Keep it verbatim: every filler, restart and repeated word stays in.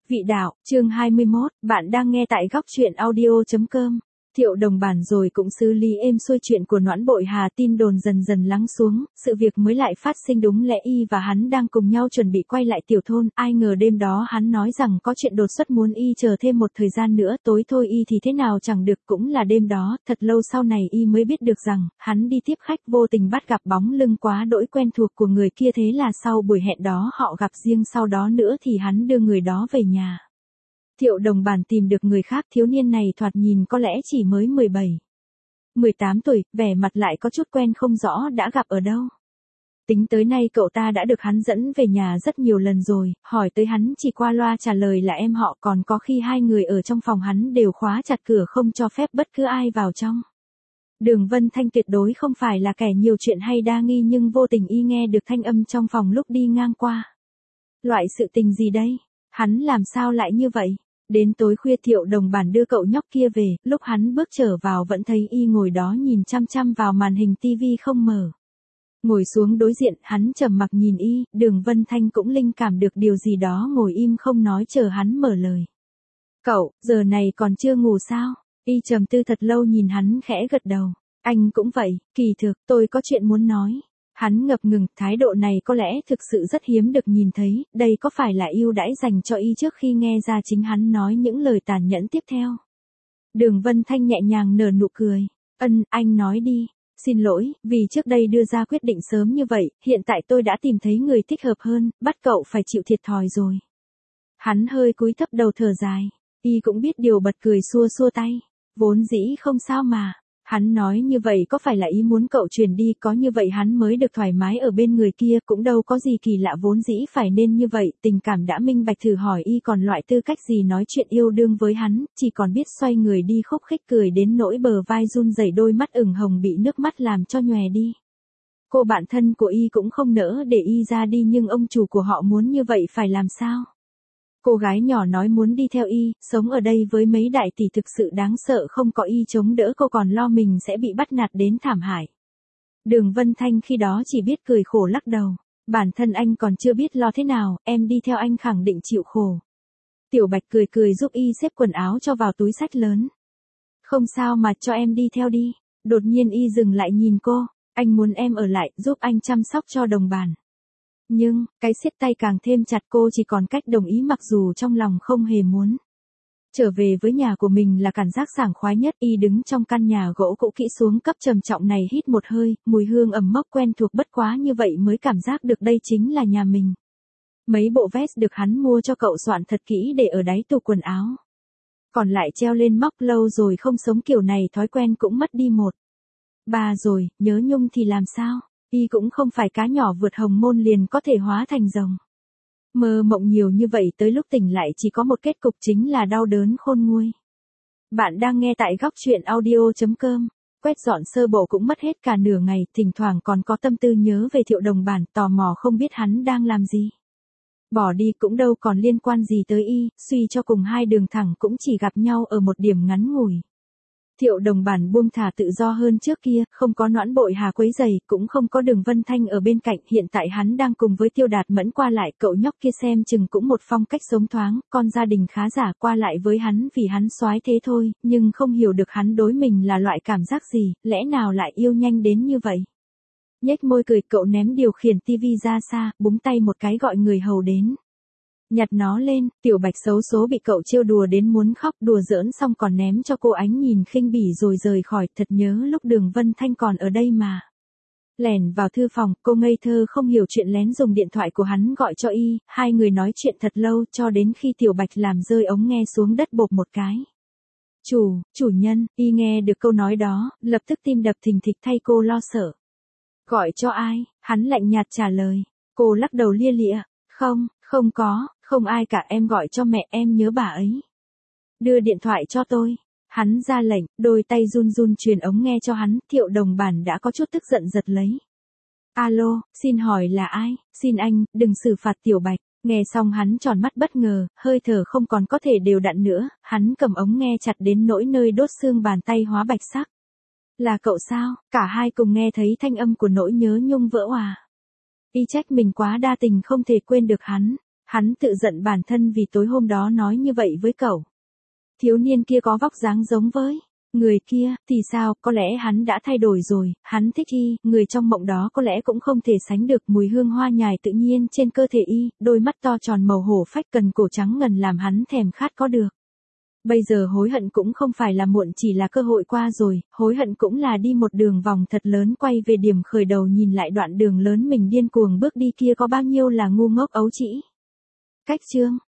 Vị đạo, chương hai mươi mốt, bạn đang nghe tại góc truyện audio chấm com. Thiệu Đồng Bản rồi cũng xử lý êm xuôi chuyện của Noãn Bội Hà, tin đồn dần dần lắng xuống, sự việc mới lại phát sinh. Đúng lẽ y và hắn đang cùng nhau chuẩn bị quay lại tiểu thôn, ai ngờ đêm đó hắn nói rằng có chuyện đột xuất muốn y chờ thêm một thời gian nữa, tối thôi y thì thế nào chẳng được. Cũng là đêm đó, thật lâu sau này y mới biết được rằng, hắn đi tiếp khách vô tình bắt gặp bóng lưng quá đỗi quen thuộc của người kia, thế là sau buổi hẹn đó họ gặp riêng, sau đó nữa thì hắn đưa người đó về nhà. Thiệu Đồng Bản tìm được người khác, thiếu niên này thoạt nhìn có lẽ chỉ mới mười bảy, mười tám tuổi, vẻ mặt lại có chút quen không rõ đã gặp ở đâu. Tính tới nay cậu ta đã được hắn dẫn về nhà rất nhiều lần rồi, hỏi tới hắn chỉ qua loa trả lời là em họ, còn có khi hai người ở trong phòng hắn đều khóa chặt cửa không cho phép bất cứ ai vào trong. Đường Vân Thanh tuyệt đối không phải là kẻ nhiều chuyện hay đa nghi, nhưng vô tình y nghe được thanh âm trong phòng lúc đi ngang qua. Loại sự tình gì đây? Hắn làm sao lại như vậy? Đến tối khuya Thiệu Đồng Bản đưa cậu nhóc kia về, lúc hắn bước trở vào vẫn thấy y ngồi đó nhìn chăm chăm vào màn hình tivi không mở. Ngồi xuống đối diện, hắn trầm mặc nhìn y, Đường Vân Thanh cũng linh cảm được điều gì đó, ngồi im không nói chờ hắn mở lời. Cậu, giờ này còn chưa ngủ sao? Y trầm tư thật lâu nhìn hắn khẽ gật đầu. Anh cũng vậy, kỳ thực, tôi có chuyện muốn nói. Hắn ngập ngừng, thái độ này có lẽ thực sự rất hiếm được nhìn thấy, đây có phải là ưu đãi dành cho y trước khi nghe ra chính hắn nói những lời tàn nhẫn tiếp theo. Đường Vân Thanh nhẹ nhàng nở nụ cười. Ân, anh nói đi. Xin lỗi, vì trước đây đưa ra quyết định sớm như vậy, hiện tại tôi đã tìm thấy người thích hợp hơn, bắt cậu phải chịu thiệt thòi rồi. Hắn hơi cúi thấp đầu thở dài, y cũng biết điều bật cười xua xua tay. Vốn dĩ không sao mà. Hắn nói như vậy có phải là ý muốn cậu chuyển đi, có như vậy hắn mới được thoải mái ở bên người kia, cũng đâu có gì kỳ lạ, vốn dĩ phải nên như vậy. Tình cảm đã minh bạch, thử hỏi y còn loại tư cách gì nói chuyện yêu đương với hắn, chỉ còn biết xoay người đi khúc khích cười đến nỗi bờ vai run rẩy, đôi mắt ửng hồng bị nước mắt làm cho nhòe đi. Cô bạn thân của y cũng không nỡ để y ra đi, nhưng ông chủ của họ muốn như vậy phải làm sao? Cô gái nhỏ nói muốn đi theo y, sống ở đây với mấy đại tỷ thực sự đáng sợ, không có y chống đỡ cô còn lo mình sẽ bị bắt nạt đến thảm hại. Đường Vân Thanh khi đó chỉ biết cười khổ lắc đầu. Bản thân anh còn chưa biết lo thế nào, em đi theo anh khẳng định chịu khổ. Tiểu Bạch cười cười giúp y xếp quần áo cho vào túi xách lớn. Không sao mà, cho em đi theo đi. Đột nhiên y dừng lại nhìn cô. Anh muốn em ở lại, giúp anh chăm sóc cho Đồng Bản. Nhưng, cái siết tay càng thêm chặt, cô chỉ còn cách đồng ý mặc dù trong lòng không hề muốn. Trở về với nhà của mình là cảm giác sảng khoái nhất, y đứng trong căn nhà gỗ cũ kỹ xuống cấp trầm trọng này, hít một hơi, mùi hương ẩm mốc quen thuộc, bất quá như vậy mới cảm giác được đây chính là nhà mình. Mấy bộ vest được hắn mua cho cậu soạn thật kỹ để ở đáy tủ quần áo. Còn lại treo lên móc, lâu rồi không sống kiểu này thói quen cũng mất đi một. Ba rồi, nhớ nhung thì làm sao? Y cũng không phải cá nhỏ vượt hồng môn liền có thể hóa thành rồng. Mơ mộng nhiều như vậy tới lúc tỉnh lại chỉ có một kết cục, chính là đau đớn khôn nguôi. Bạn đang nghe tại góc truyện audio chấm com. Quét dọn sơ bộ cũng mất hết cả nửa ngày, thỉnh thoảng còn có tâm tư nhớ về Thiệu Đồng Bản, tò mò không biết hắn đang làm gì. Bỏ đi cũng đâu còn liên quan gì tới y, suy cho cùng hai đường thẳng cũng chỉ gặp nhau ở một điểm ngắn ngủi. Thiệu Đồng Bản buông thả tự do hơn trước kia, không có Noãn Bội Hà quấy rầy, cũng không có Đường Vân Thanh ở bên cạnh, hiện tại hắn đang cùng với Tiêu Đạt Mẫn qua lại, cậu nhóc kia xem chừng cũng một phong cách sống thoáng, con gia đình khá giả, qua lại với hắn vì hắn soái thế thôi, nhưng không hiểu được hắn đối mình là loại cảm giác gì, lẽ nào lại yêu nhanh đến như vậy. Nhếch môi cười, cậu ném điều khiển tivi ra xa, búng tay một cái gọi người hầu đến. Nhặt nó lên, Tiểu Bạch xấu số bị cậu trêu đùa đến muốn khóc, đùa giỡn xong còn ném cho cô ánh nhìn khinh bỉ rồi rời khỏi, thật nhớ lúc Đường Vân Thanh còn ở đây mà. Lẻn vào thư phòng, cô ngây thơ không hiểu chuyện lén dùng điện thoại của hắn gọi cho y, hai người nói chuyện thật lâu cho đến khi Tiểu Bạch làm rơi ống nghe xuống đất bộp một cái. Chủ, chủ nhân, y nghe được câu nói đó, lập tức tim đập thình thịch thay cô lo sợ. Gọi cho ai? Hắn lạnh nhạt trả lời. Cô lắc đầu lia lịa. Không, không có, không ai cả, em gọi cho mẹ, em nhớ bà ấy. Đưa điện thoại cho tôi. Hắn ra lệnh, đôi tay run run truyền ống nghe cho hắn, Thiệu Đồng Bản đã có chút tức giận giật lấy. Alo, xin hỏi là ai? Xin anh, đừng xử phạt Tiểu Bạch. Nghe xong hắn tròn mắt bất ngờ, hơi thở không còn có thể đều đặn nữa, hắn cầm ống nghe chặt đến nỗi nơi đốt xương bàn tay hóa bạch sắc. Là cậu sao? Cả hai cùng nghe thấy thanh âm của nỗi nhớ nhung vỡ òa. Y trách mình quá đa tình không thể quên được hắn. Hắn tự giận bản thân vì tối hôm đó nói như vậy với cậu. Thiếu niên kia có vóc dáng giống với người kia, thì sao, có lẽ hắn đã thay đổi rồi, hắn thích y, người trong mộng đó có lẽ cũng không thể sánh được mùi hương hoa nhài tự nhiên trên cơ thể y, đôi mắt to tròn màu hổ phách cần cổ trắng ngần làm hắn thèm khát có được. Bây giờ hối hận cũng không phải là muộn, chỉ là cơ hội qua rồi, hối hận cũng là đi một đường vòng thật lớn quay về điểm khởi đầu, nhìn lại đoạn đường lớn mình điên cuồng bước đi kia có bao nhiêu là ngu ngốc ấu trĩ. Cách chương